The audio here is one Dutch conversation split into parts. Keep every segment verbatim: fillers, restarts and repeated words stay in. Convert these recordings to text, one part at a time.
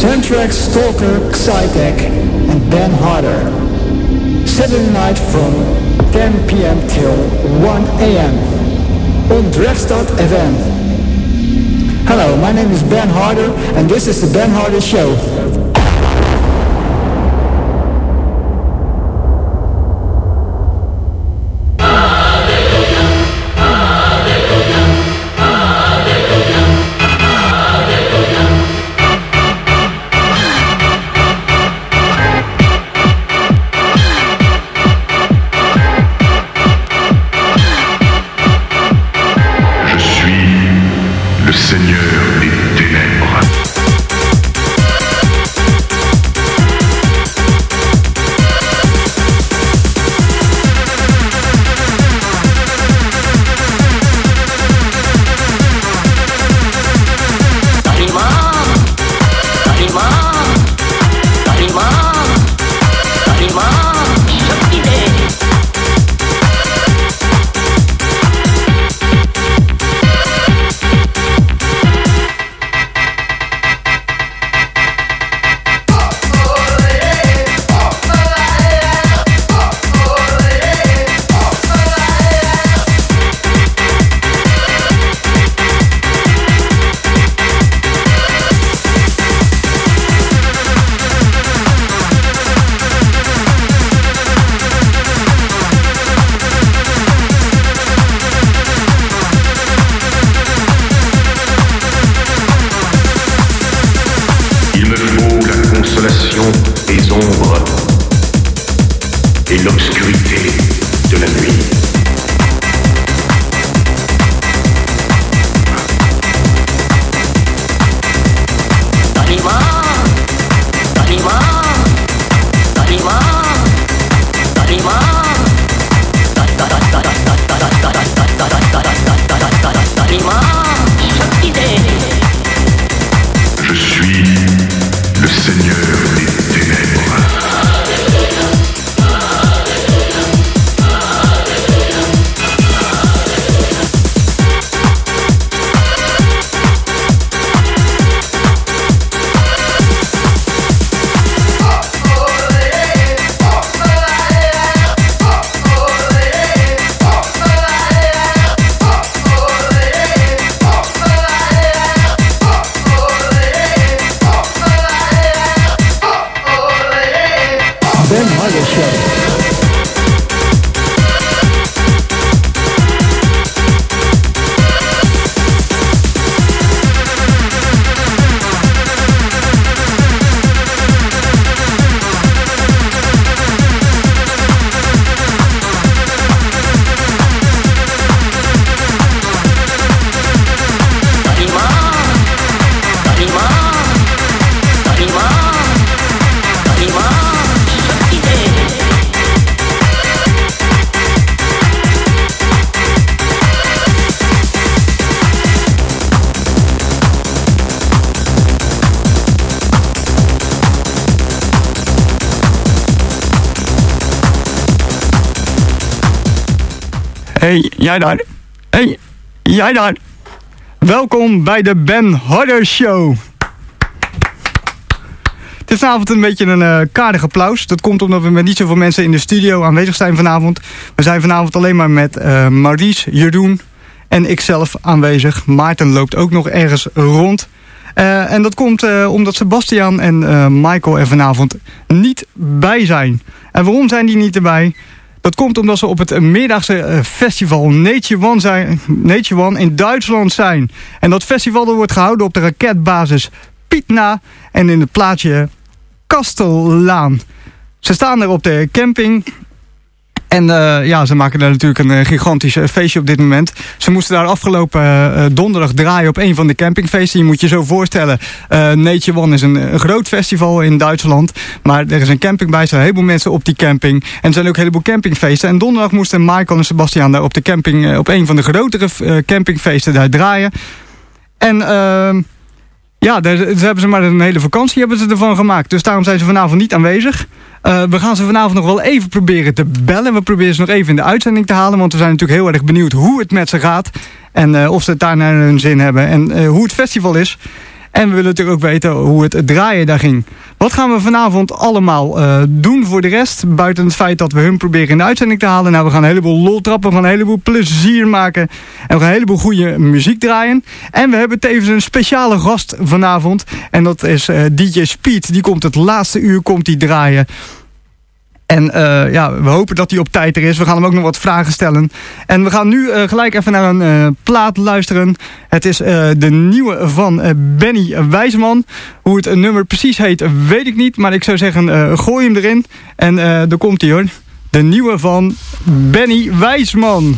Centrex, Stalker, Xytec, and Ben Harder. Saturday night from ten p.m. till one a.m. on Drefstad F M. Hello, my name is Ben Harder, and this is the Ben Harder Show. Hey, jij daar. Hey, jij daar. Welkom bij de Ben Harder Show. Het is vanavond een beetje een uh, kaardig applaus. Dat komt omdat we met niet zoveel mensen in de studio aanwezig zijn vanavond. We zijn vanavond alleen maar met uh, Maurice, Jeroen en ikzelf aanwezig. Maarten loopt ook nog ergens rond. Uh, en dat komt uh, omdat Sebastian en uh, Michael er vanavond niet bij zijn. En waarom zijn die niet erbij? Dat komt omdat ze op het middagse uh, festival Nature One, zijn, Nature One in Duitsland zijn. En dat festival dat wordt gehouden op de raketbasis Pietna en in het plaatsje Kastellaan. Ze staan er op de camping. En uh, ja, ze maken daar natuurlijk een uh, gigantisch uh, feestje op dit moment. Ze moesten daar afgelopen uh, donderdag draaien op een van de campingfeesten. Je moet je zo voorstellen, uh, Nature One is een, een groot festival in Duitsland. Maar er is een camping bij, er zijn een heleboel mensen op die camping. En er zijn ook een heleboel campingfeesten. En donderdag moesten Michael en Sebastian daar op de camping, uh, op een van de grotere uh, campingfeesten daar draaien. En uh, ja, daar, daar hebben ze maar een hele vakantie hebben ze ervan gemaakt. Dus daarom zijn ze vanavond niet aanwezig. Uh, we gaan ze vanavond nog wel even proberen te bellen. We proberen ze nog even in de uitzending te halen. Want we zijn natuurlijk heel erg benieuwd hoe het met ze gaat. En uh, of ze het daar naar hun zin hebben. En uh, hoe het festival is. En we willen natuurlijk ook weten hoe het draaien daar ging. Wat gaan we vanavond allemaal uh, doen voor de rest? Buiten het feit dat we hun proberen in de uitzending te halen. Nou, we gaan een heleboel lol trappen, we gaan een heleboel plezier maken. En we gaan een heleboel goede muziek draaien. En we hebben tevens een speciale gast vanavond. En dat is uh, D J Speed. Die komt het laatste uur komt die draaien. En uh, ja, we hopen dat hij op tijd er is. We gaan hem ook nog wat vragen stellen. En we gaan nu uh, gelijk even naar een uh, plaat luisteren. Het is uh, de nieuwe van uh, Benny Wijsman. Hoe het nummer precies heet, weet ik niet. Maar ik zou zeggen, uh, gooi hem erin. En uh, daar komt hij hoor. De nieuwe van Benny Wijsman.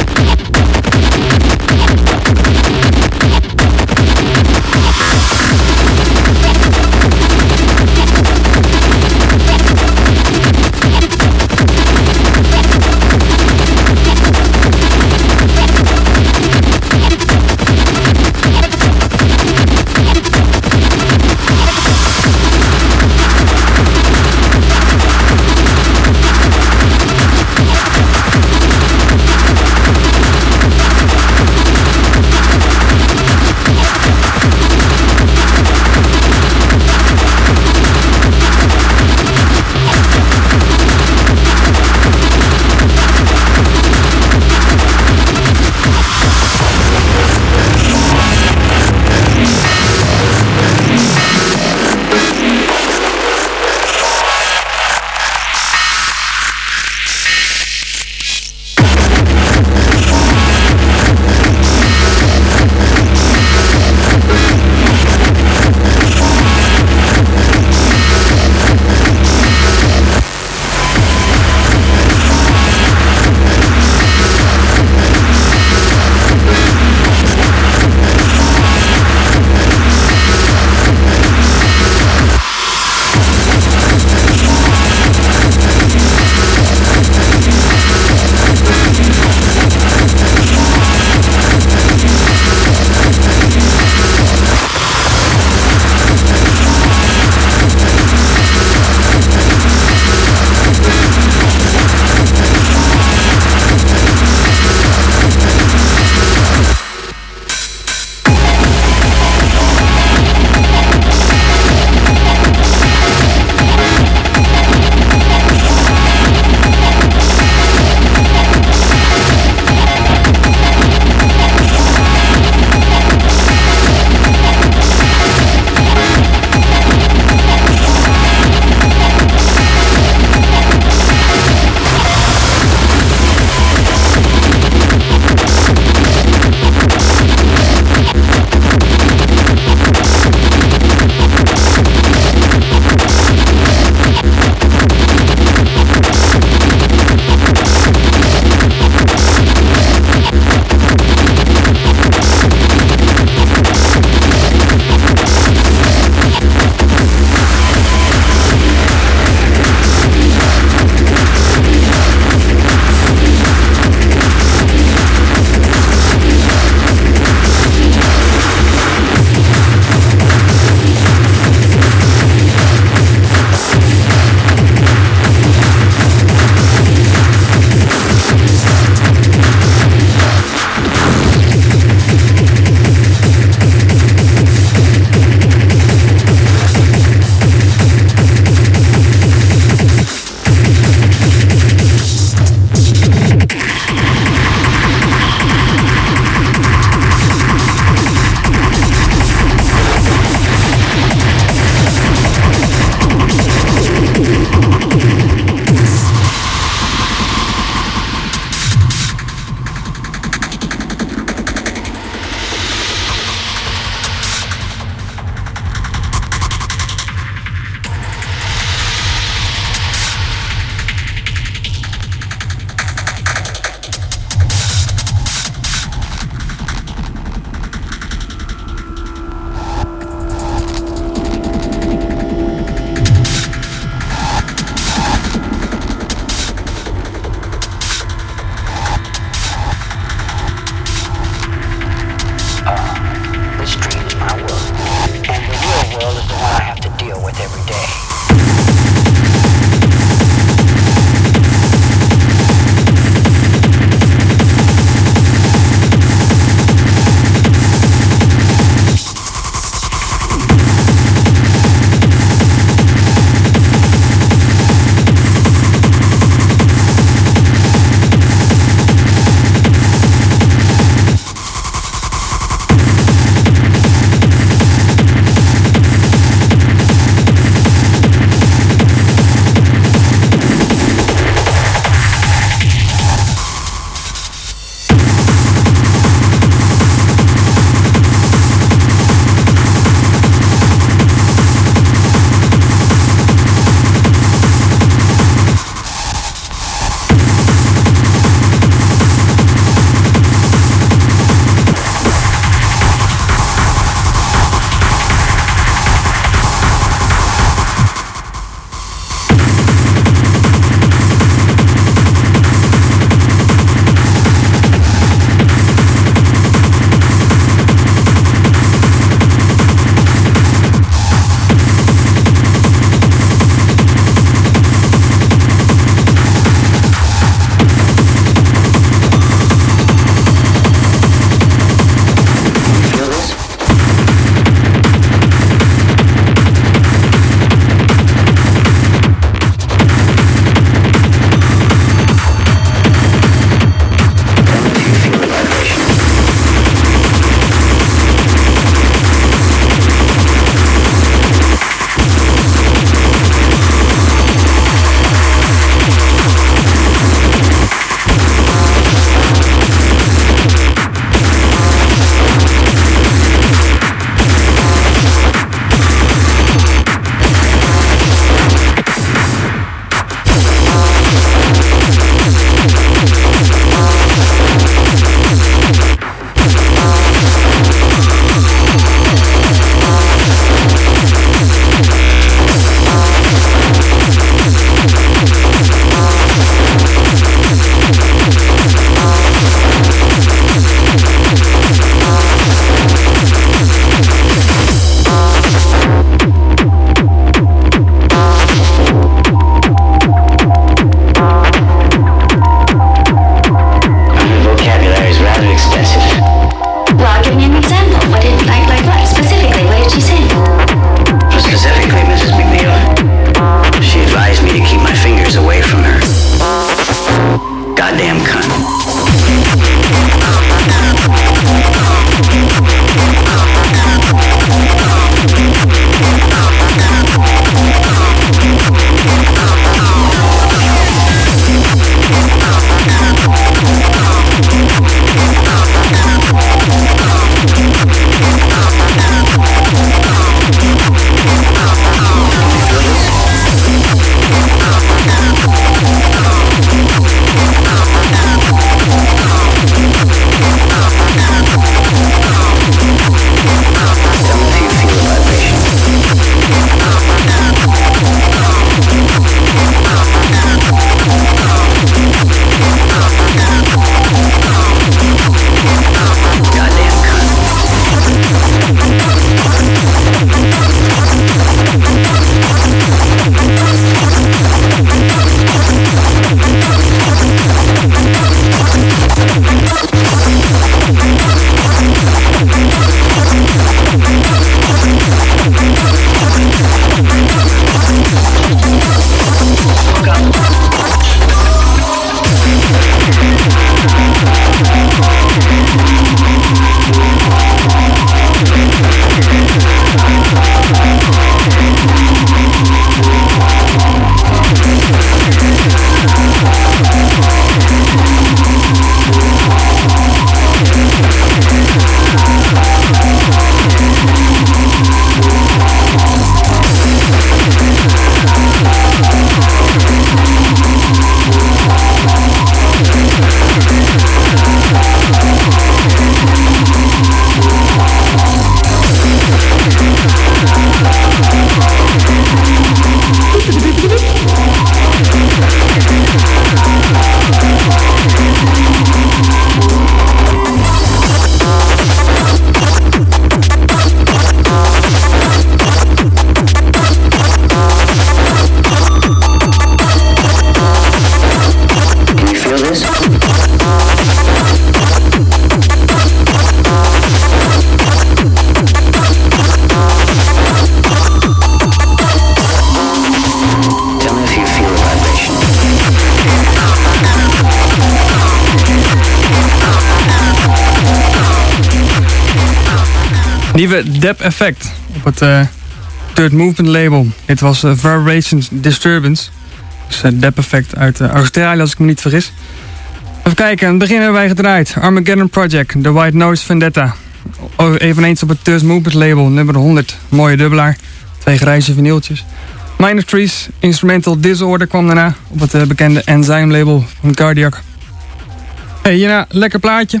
Nieuwe Dep Effect op het uh, Third Movement label. Dit was uh, Vibrations Disturbance. Dus uh, Dep Effect uit uh, Australië, als ik me niet vergis. Even kijken, aan het begin hebben wij gedraaid Armageddon Project, The White Noise Vendetta. O, eveneens op het Third Movement label, nummer honderd. Mooie dubbelaar, twee grijze vinyltjes. Minor Trees, Instrumental Disorder kwam daarna op het uh, bekende Enzyme label van Cardiac. Hey, hierna lekker plaatje.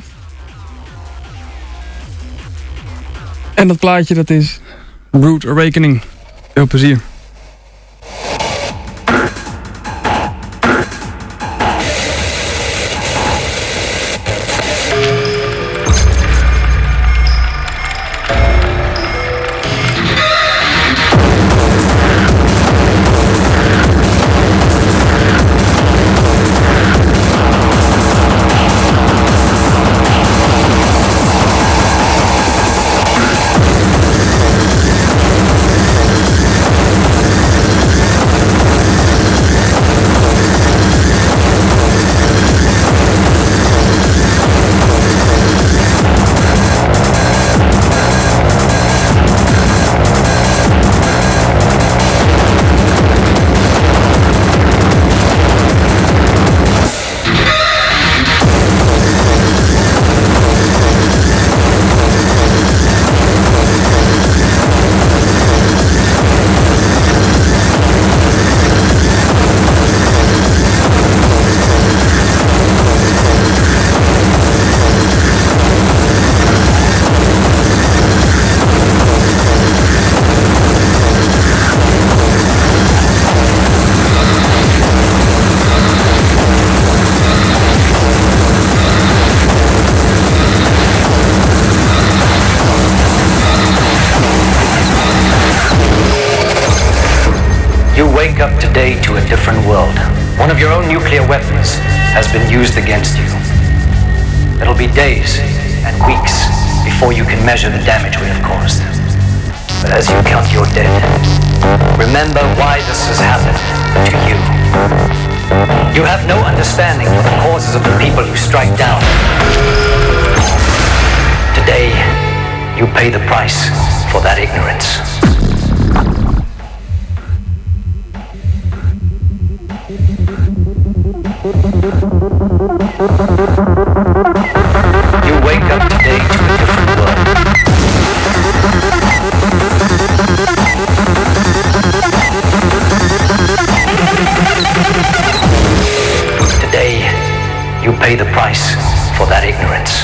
En dat plaatje dat is Root Awakening. Veel plezier. To a different world. One of your own nuclear weapons has been used against you. It'll be days and weeks before you can measure the damage we have caused. But as you count your dead, remember why this has happened to you. You have no understanding for the causes of the people you strike down. Today, you pay the price for that ignorance. You wake up today to a different world. Today, you pay the price for that ignorance.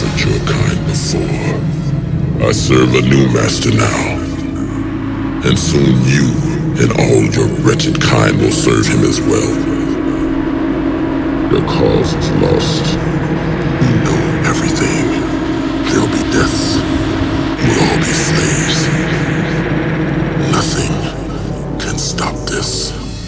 suffered your kind before. I serve a new master now. And soon you and all your wretched kind will serve him as well. Your cause is lost. We know everything. There'll be deaths. We'll all be slaves. Nothing can stop this.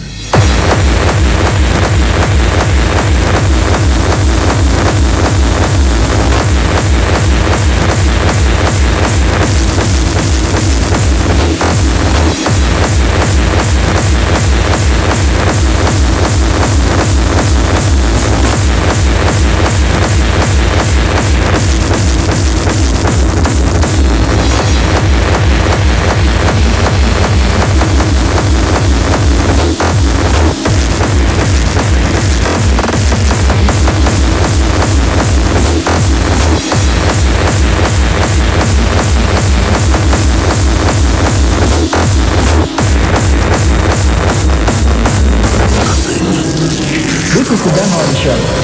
This is the Ben Hardy Show.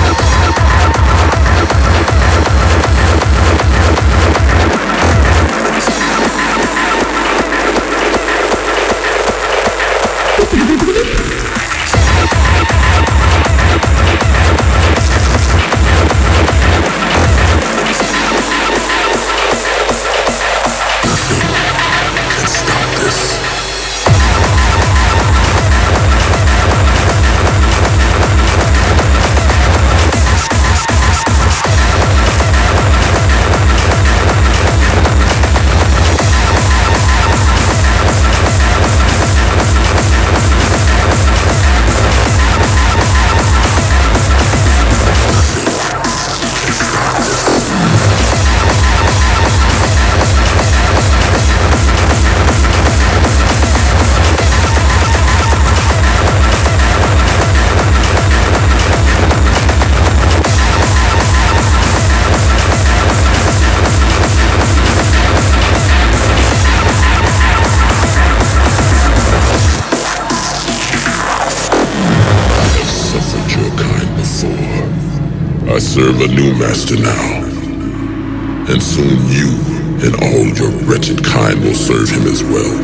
I serve a new master now, and soon you and all your wretched kind will serve him as well.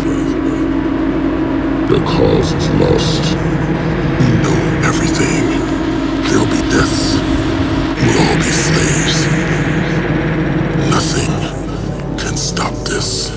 Your cause is lost. We know everything. There'll be deaths. We'll all be slaves. Nothing can stop this.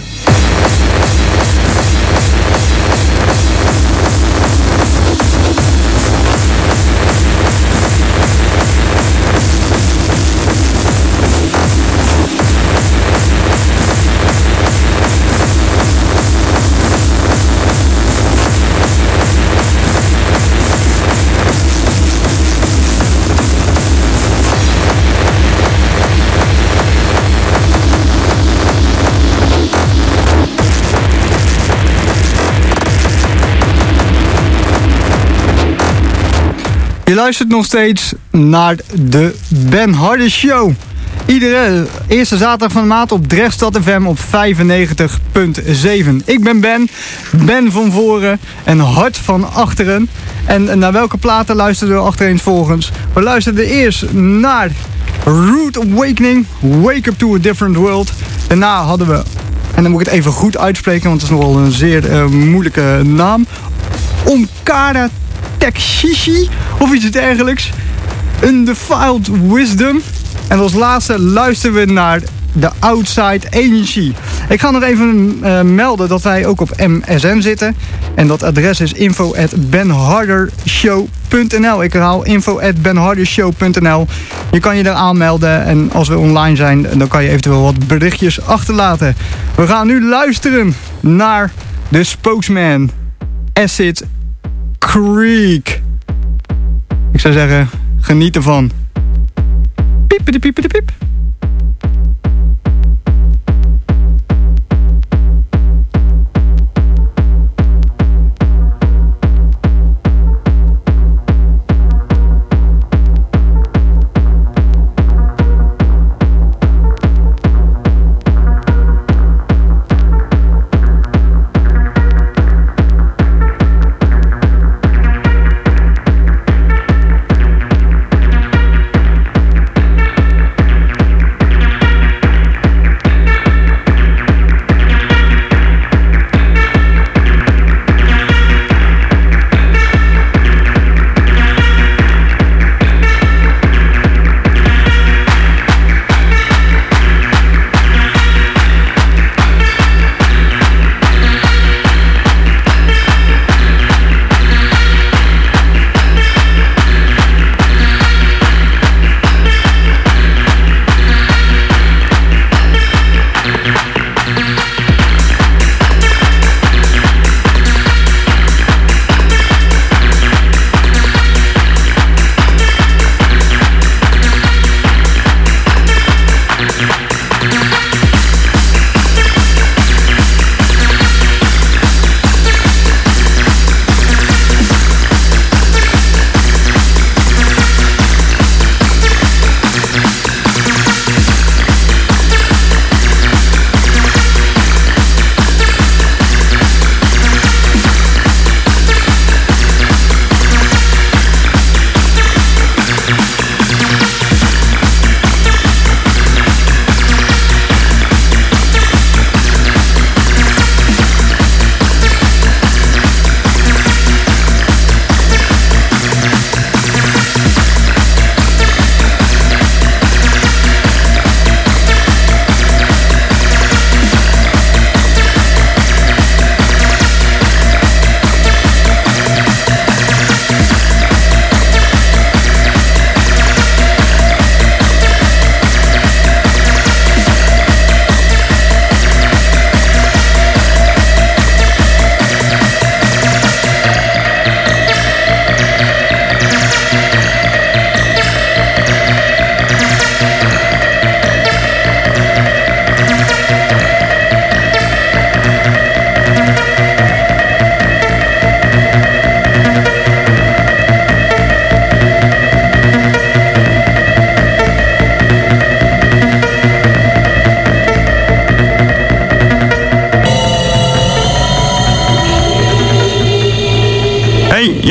Je luistert nog steeds naar de Ben Hardy Show. Iedere eerste zaterdag van de maand op Drechtstad F M op vijfennegentig komma zeven. Ik ben Ben, Ben van voren en Hart van achteren. En naar welke platen luisterden we achtereenvolgens? We luisterden eerst naar Rude Awakening, Wake Up to a Different World. Daarna hadden we, en dan moet ik het even goed uitspreken, want het is nogal een zeer uh, moeilijke naam, Omkara Tekshishi of iets dergelijks. Undefiled Wisdom. En als laatste luisteren we naar The Outside Agency. Ik ga nog even uh, melden dat wij ook op M S N zitten. En dat adres is info at benhardershow punt n l. Ik herhaal info at benhardershow punt n l. Je kan je daar aanmelden en als we online zijn, dan kan je eventueel wat berichtjes achterlaten. We gaan nu luisteren naar The Spokesman, Acid Creek. Ik zou zeggen, geniet ervan. Piepede piepede piep.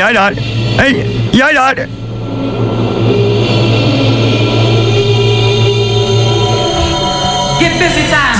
jij daar? Hé, hey, jij daar? Get busy time.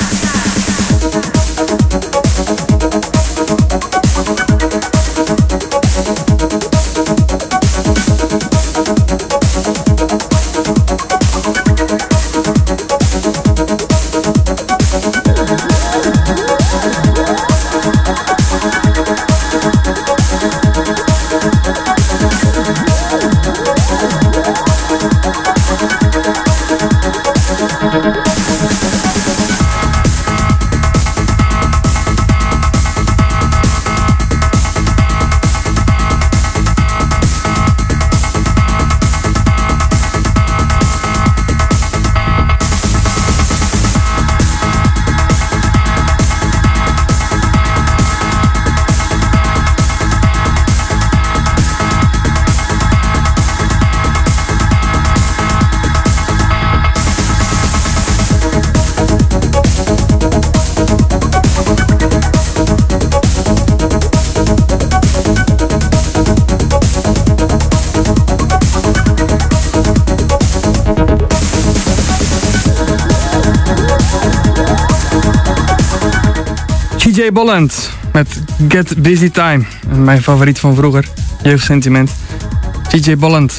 D J Bolland met Get Busy Time. Mijn favoriet van vroeger. Jeugdsentiment. D J Bolland.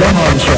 Ben Hardy Show.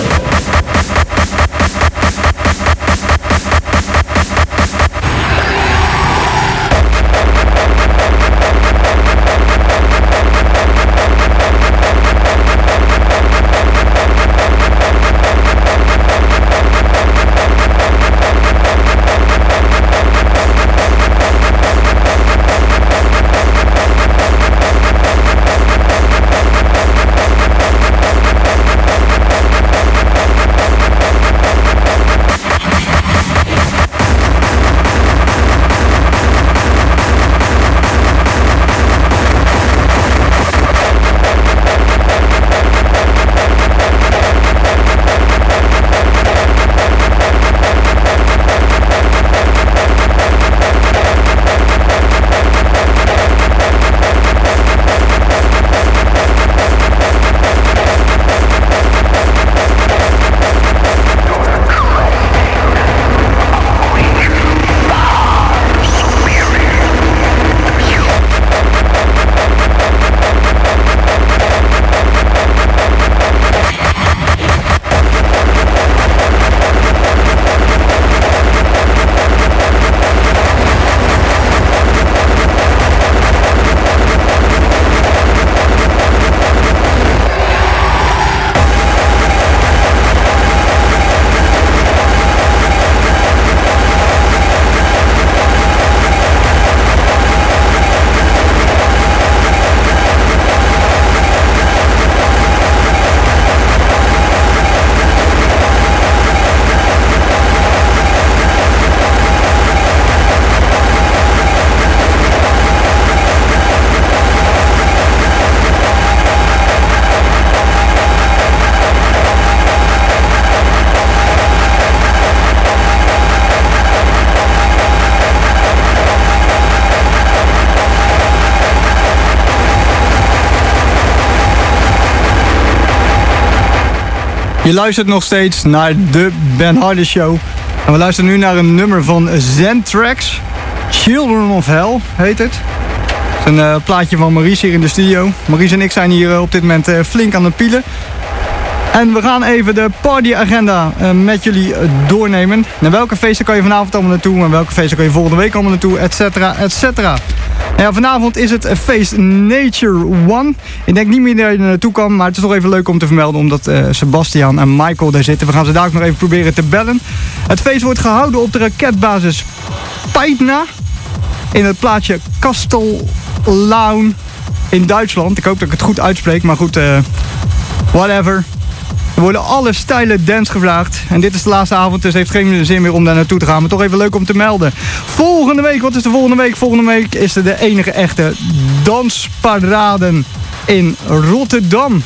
Je luistert nog steeds naar de Ben Hardy Show. En we luisteren nu naar een nummer van Zentrax. Children of Hell heet het. Het is een uh, plaatje van Maurice hier in de studio. Maurice en ik zijn hier uh, op dit moment uh, flink aan het pielen. En we gaan even de partyagenda uh, met jullie uh, doornemen. Naar welke feesten kan je vanavond allemaal naartoe? En welke feesten kan je volgende week allemaal naartoe? Etcetera, etcetera. Ja, vanavond is het feest Nature One. Ik denk niet meer dat je er naartoe kan, maar het is toch even leuk om te vermelden, omdat uh, Sebastian en Michael daar zitten. We gaan ze daar ook nog even proberen te bellen. Het feest wordt gehouden op de raketbasis Peitna in het plaatsje Kastellaun in Duitsland. Ik hoop dat ik het goed uitspreek, maar goed, uh, whatever. Er worden alle stijlen dance gevraagd. En dit is de laatste avond, dus heeft geen zin meer om daar naartoe te gaan. Maar toch even leuk om te melden. Volgende week, wat is de volgende week? Volgende week is er de enige echte dansparaden in Rotterdam.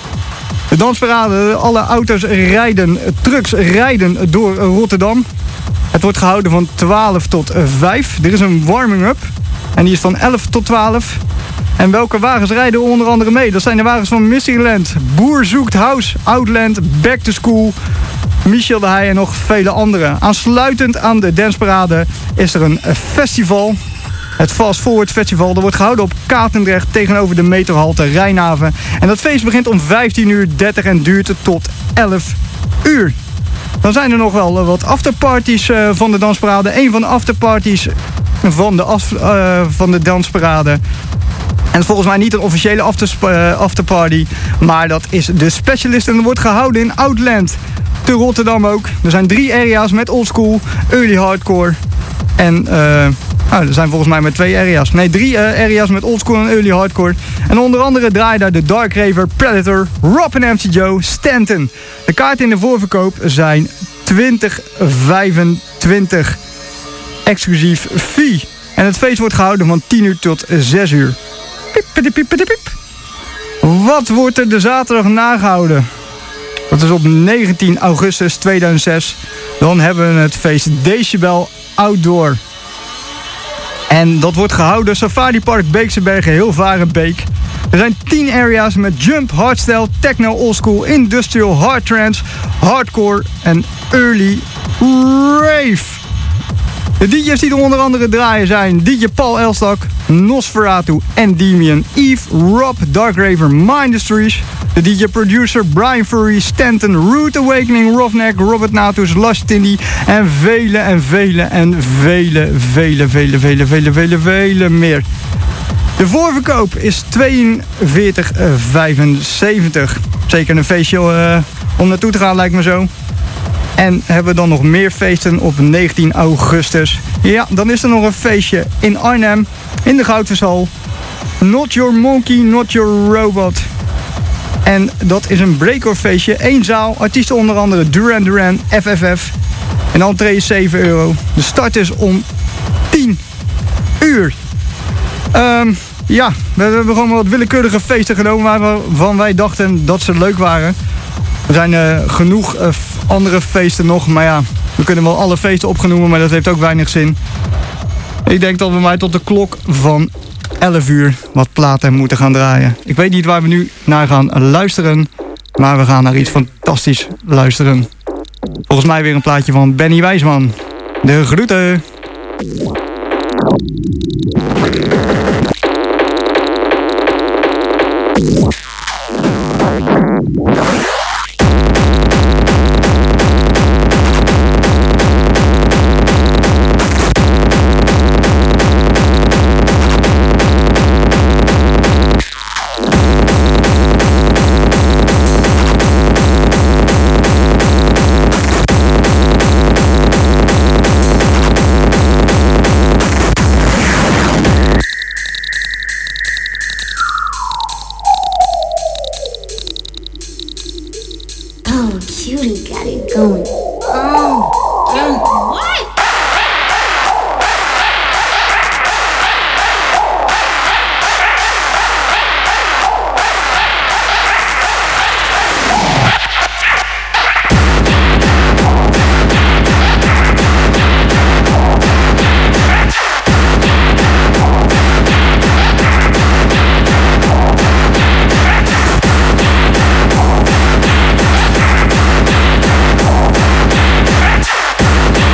De dansparade, alle auto's rijden, trucks rijden door Rotterdam. Het wordt gehouden van twaalf tot vijf. Er is een warming-up. En die is van elf tot twaalf. En welke wagens rijden er onder andere mee? Dat zijn de wagens van Mysteryland, Boer Zoekt House, Outland, Back to School, Michel de Heij en nog vele andere. Aansluitend aan de danceparade is er een festival. Het Fast Forward Festival. Dat wordt gehouden op Katendrecht tegenover de metrohalte Rijnhaven. En dat feest begint om vijftien uur dertig en duurt tot elf uur. Dan zijn er nog wel wat afterparties uh, van de dansparade. Een van de afterparties van de, af, uh, van de dansparade. En volgens mij niet een officiële afterparty, maar dat is de Specialist. En dat wordt gehouden in Outland, te Rotterdam ook. Er zijn drie area's met oldschool, early hardcore en... Uh, Nou, er zijn volgens mij maar twee area's. Nee, drie uh, area's met oldschool en early hardcore. En onder andere draaien daar de Dark Raver, Predator, Rob en M C Joe, Stanton. De kaarten in de voorverkoop zijn twintig vijfentwintig. Exclusief fee. En het feest wordt gehouden van tien uur tot zes uur. Piep, piep, piep, piep. Wat wordt er de zaterdag nagehouden? Dat is op negentien augustus tweeduizend zes. Dan hebben we het feest Decibel Outdoor. En dat wordt gehouden Safari Park Beekse Bergen, Hilvarenbeek. Er zijn tien area's met jump, hardstyle, techno, oldschool, industrial, hard trance, hardcore en early rave. De D J's die er onder andere draaien zijn D J Paul Elstak, Nosferatu, Endymion, Eve, Rob, Darkraver, Mindustries, de D J-producer, Brian Furry, Stanton, Root Awakening, Roughneck, Robert Natus, Lush Tindy en vele en vele en vele, vele, vele, vele, vele, vele, vele meer. De voorverkoop is tweeënveertig vijfenzeventig. Zeker een feestje uh, om naartoe te gaan, lijkt me zo. En hebben we dan nog meer feesten op negentien augustus. Ja, dan is er nog een feestje in Arnhem, in de Goudvishal. Not Your Monkey, Not Your Robot. En dat is een breakcore feestje. Eén zaal, artiesten onder andere Duran Duran, F F F. En de entree is zeven euro. De start is om tien uur. Um, ja, we hebben gewoon wat willekeurige feesten genomen waarvan wij dachten dat ze leuk waren. Er zijn uh, genoeg uh, andere feesten nog, maar ja, we kunnen wel alle feesten opgenoemen, maar dat heeft ook weinig zin. Ik denk dat we maar tot de klok van elf uur wat platen moeten gaan draaien. Ik weet niet waar we nu naar gaan luisteren, maar we gaan naar iets fantastisch luisteren. Volgens mij weer een plaatje van Benny Wijsman. De groeten! Going. Oh, oh, what? Yeah.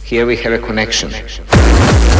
Here we have a connection.